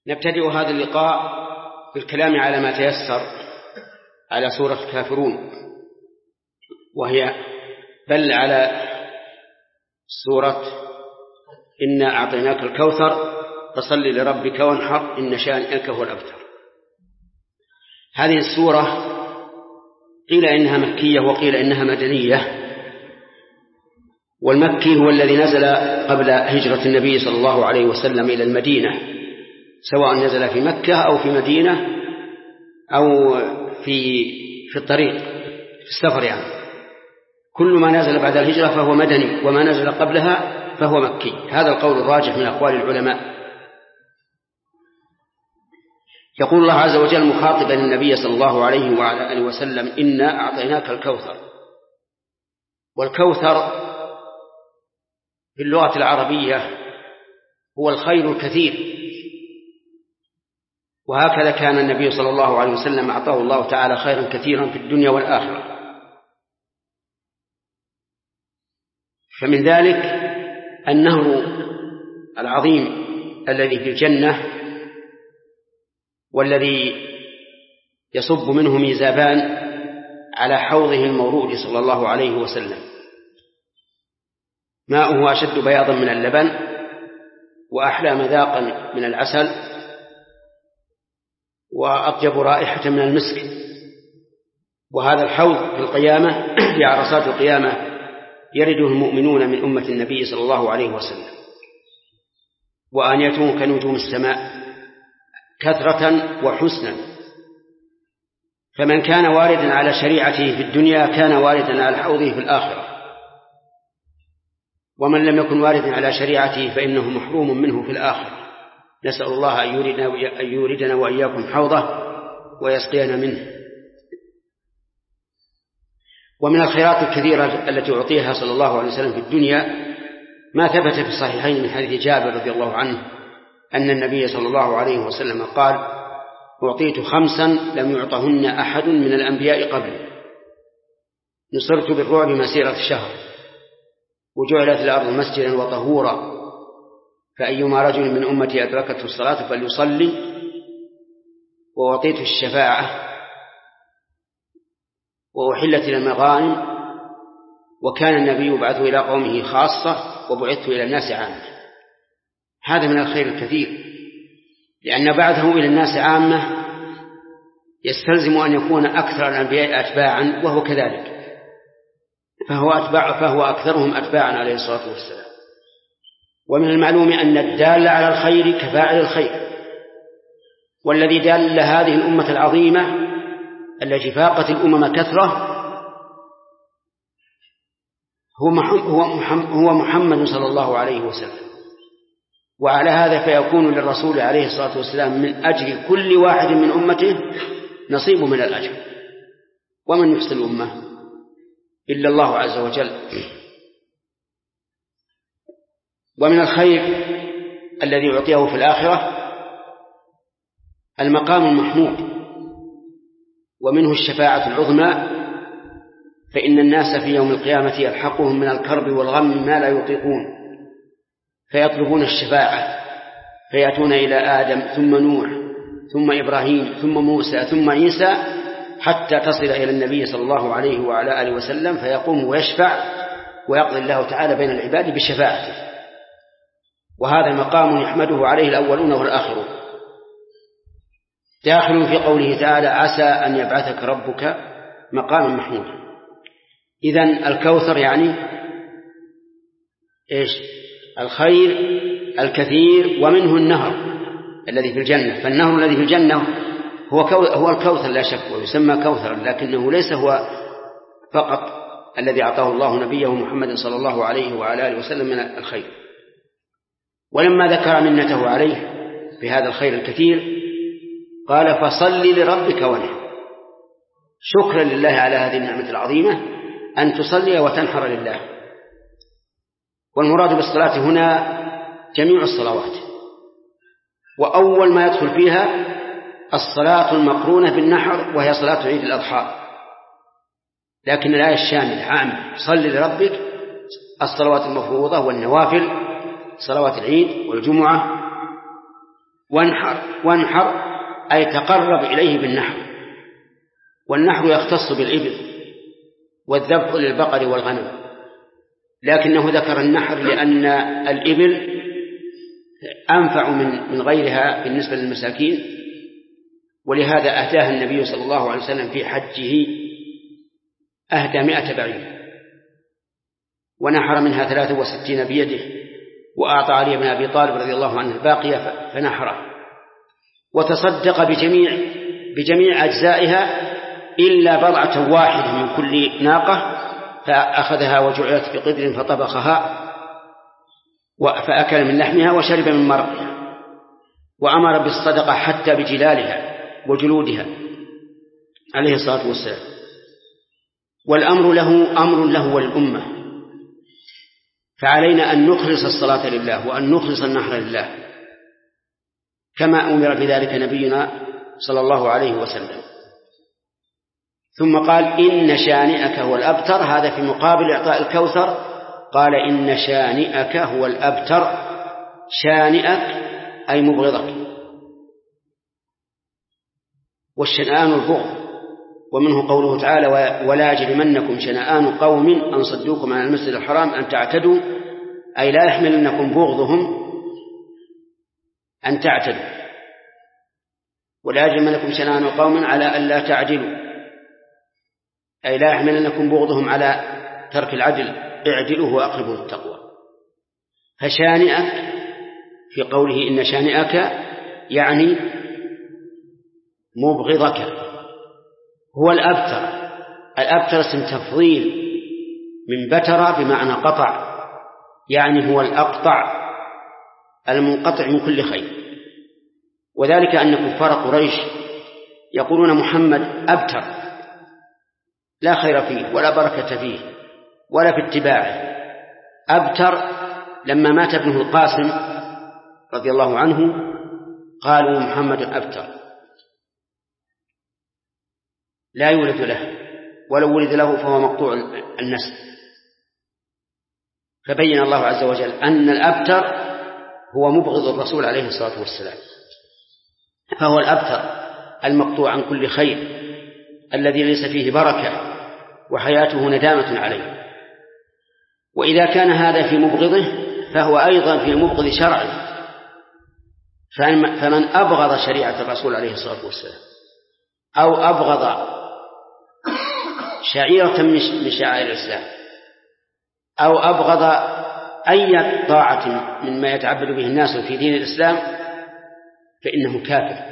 نبتدئ هذا اللقاء بالكلام على ما تيسر على سورة الكافرون، وهي بل على سورة إنا أعطيناك الكوثر فصل لربك وانحر إن شانئك هو الأبتر. هذه السورة قيل إنها مكية وقيل إنها مدنية، والمكي هو الذي نزل قبل هجرة النبي صلى الله عليه وسلم إلى المدينة، سواء نزل في مكة أو في مدينة أو في الطريق في السفر، يعني كل ما نزل بعد الهجرة فهو مدني، وما نزل قبلها فهو مكي. هذا القول الراجح من أقوال العلماء. يقول الله عز وجل مخاطبا النبي صلى الله عليه وعلى آله وسلم: إنا أعطيناك الكوثر. والكوثر في اللغة العربية هو الخير الكثير، وهكذا كان النبي صلى الله عليه وسلم أعطاه الله تعالى خيرا كثيرا في الدنيا والآخرة. فمن ذلك النهر العظيم الذي في الجنة، والذي يصب منه ميزابان على حوضه المورود صلى الله عليه وسلم، ماؤه أشد بياضا من اللبن وأحلى مذاقا من العسل وأطيب رائحة من المسك. وهذا الحوض في القيامة في عرصات القيامة يرده المؤمنون من أمة النبي صلى الله عليه وسلم، وآنيته كنجوم السماء كثرة وحسنا. فمن كان واردا على شريعته في الدنيا كان واردا على حوضه في الآخرة، ومن لم يكن واردا على شريعته فإنه محروم منه في الآخرة. نسأل الله أن يوردنا وإياكم حوضه ويسقينا منه. ومن الخيرات الكثيرة التي أعطيها صلى الله عليه وسلم في الدنيا ما ثبت في الصحيحين من حديث جابر رضي الله عنه أن النبي صلى الله عليه وسلم قال: أعطيت 5 لم يعطهن أحد من الأنبياء قبلي: نصرت بالرعب مسيرة شهر، وجعلت الأرض مسجدا وطهورا، فأيما رجل من أمتي أدركته الصلاة فليصلي، وأعطيت الشفاعة، وأحلت إلى المغانم، وكان النبي يبعث إلى قومه خاصة وبعثت إلى الناس عامة. هذا من الخير الكثير، لأن بعثه إلى الناس عامة يستلزم أن يكون أكثر الأنبياء أتباعا، وهو كذلك، فهو أكثرهم أتباعا عليه الصلاة والسلام. ومن المعلوم أن الدال على الخير كفاعل الخير، والذي دال هذه الأمة العظيمة التي فاقت الأمم كثرة هو محمد صلى الله عليه وسلم. وعلى هذا فيكون للرسول عليه الصلاة والسلام من أجل كل واحد من أمته نصيب من الأجر. ومن يحصي الأمة إلا الله عز وجل. ومن الخير الذي يعطيه في الآخرة المقام المحمود، ومنه الشفاعة العظمى، فإن الناس في يوم القيامة يلحقهم من الكرب والغم ما لا يطيقون، فيطلبون الشفاعة، فيأتون إلى آدم ثم نوح ثم إبراهيم ثم موسى ثم عيسى، حتى تصل إلى النبي صلى الله عليه وعلى آله وسلم، فيقوم ويشفع ويقضي الله تعالى بين العباد بشفاعته. وهذا مقام يحمده عليه الأولون والآخرون، داخل في قوله تعالى: عسى أن يبعثك ربك مقاما محمودا. إذن الكوثر يعني إيش؟ الخير الكثير، ومنه النهر الذي في الجنة. فالنهر الذي في الجنة هو الكوثر لا شك، ويسمى كوثرا، لكنه ليس هو فقط الذي أعطاه الله نبيه محمد صلى الله عليه وعلى آله وسلم من الخير. ولما ذكر منته عليه بهذا الخير الكثير قال: فصل لربك وانحر. شكرا لله على هذه النعمة العظيمة أن تصلي وتنحر لله. والمراد بالصلاة هنا جميع الصلوات، وأول ما يدخل فيها الصلاة المقرونة بالنحر، وهي صلاة عيد الأضحى. لكن الآية الشاملة عامة: صل لربك، الصلوات المفروضة والنوافل، صلوات العيد والجمعة وانحر أي تقرب إليه بالنحر، والنحر يختص بالإبل والذبح للبقر والغنم، لكنه ذكر النحر لأن الإبل أنفع من غيرها بالنسبة للمساكين، ولهذا أهداها النبي صلى الله عليه وسلم في حجه، أهدى 100 بعير ونحر منها 63 بيده، وأعطى علي بن أبي طالب رضي الله عنه الباقية فنحره، وتصدق بجميع أجزائها إلا بضعة واحدة من كل ناقة، فأخذها وجعلت في قدر فطبخها فأكل من لحمها وشرب من مرقها، وأمر بالصدقة حتى بجلالها وجلودها عليه الصلاة والسلام. والأمر له وللأمة، فعلينا أن نخلص الصلاة لله وأن نخلص النحر لله كما أمر بذلك نبينا صلى الله عليه وسلم. ثم قال إن شانئك هو الأبتر، هذا في مقابل إعطاء الكوثر، قال إن شانئك هو الأبتر، شانئك أي مبغضك، والشنآن البغض، ومنه قوله تعالى ولا يجرمنكم شنآن قوم أن صدوكم عن المسجد الحرام أن تعتدوا، أي لا يحملنكم بغضهم أن تعتدوا، ولا يجرمنكم شنآن قوم على ألا تعدلوا، أي لا يحملنكم بغضهم على ترك العدل، اعدلوا وأقربوا للتقوى. فشانئك في قوله إن شانئك يعني مبغضك هو الأبتر. الأبتر اسم تفضيل من بتر بمعنى قطع، يعني هو الأقطع المنقطع من كل خير. وذلك أن كفار قريش يقولون محمد أبتر لا خير فيه ولا بركة فيه ولا في اتباعه. أبتر لما مات ابنه القاسم رضي الله عنه قالوا محمد أبتر لا يولد له، ولو ولد له فهو مقطوع النسل. فبين الله عز وجل أن الأبتر هو مبغض الرسول عليه الصلاة والسلام، فهو الأبتر المقطوع عن كل خير الذي ليس فيه بركة وحياته ندامة عليه. وإذا كان هذا في مبغضه فهو أيضا في مبغض شرعه، فمن أبغض شريعة الرسول عليه الصلاة والسلام أو أبغض شعيرة من شعائر الإسلام أو أبغض أي طاعة مما يتعبد به الناس في دين الإسلام فإنه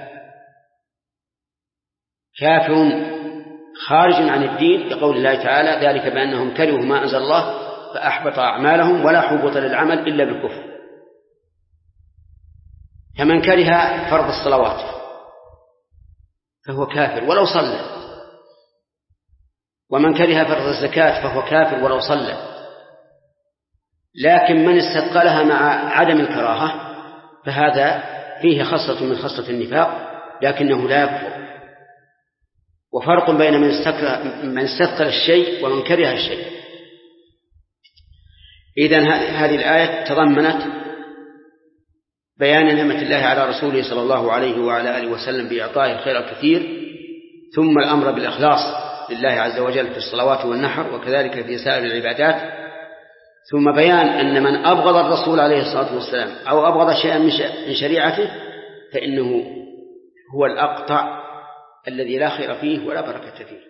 كافر خارج عن الدين، بقول الله تعالى ذلك بأنهم كرهوا ما أنزل الله فأحبط أعمالهم ولا حبط للعمل إلا بالكفر. فمن كره فرض الصلوات فهو كافر ولو صلى، ومن كره فرض الزكاة فهو كافر ولو صلى. لكن من استثقلها مع عدم الكراهة فهذا فيه خصلة من خصلة النفاق لكنه لا يكفر. وفرق بين من استثقل الشيء ومن كره الشيء. إذن هذه الآية تضمنت بيان نعمة الله على رسوله صلى الله عليه وعلى آله وسلم بإعطاء الخير الكثير، ثم الأمر بالإخلاص لله عز وجل في الصلوات والنحر وكذلك في سائر العبادات، ثم بيان أن من أبغض الرسول عليه الصلاة والسلام أو أبغض شيئا من شريعته فإنه هو الأقطع الذي لا خير فيه ولا بركة فيه.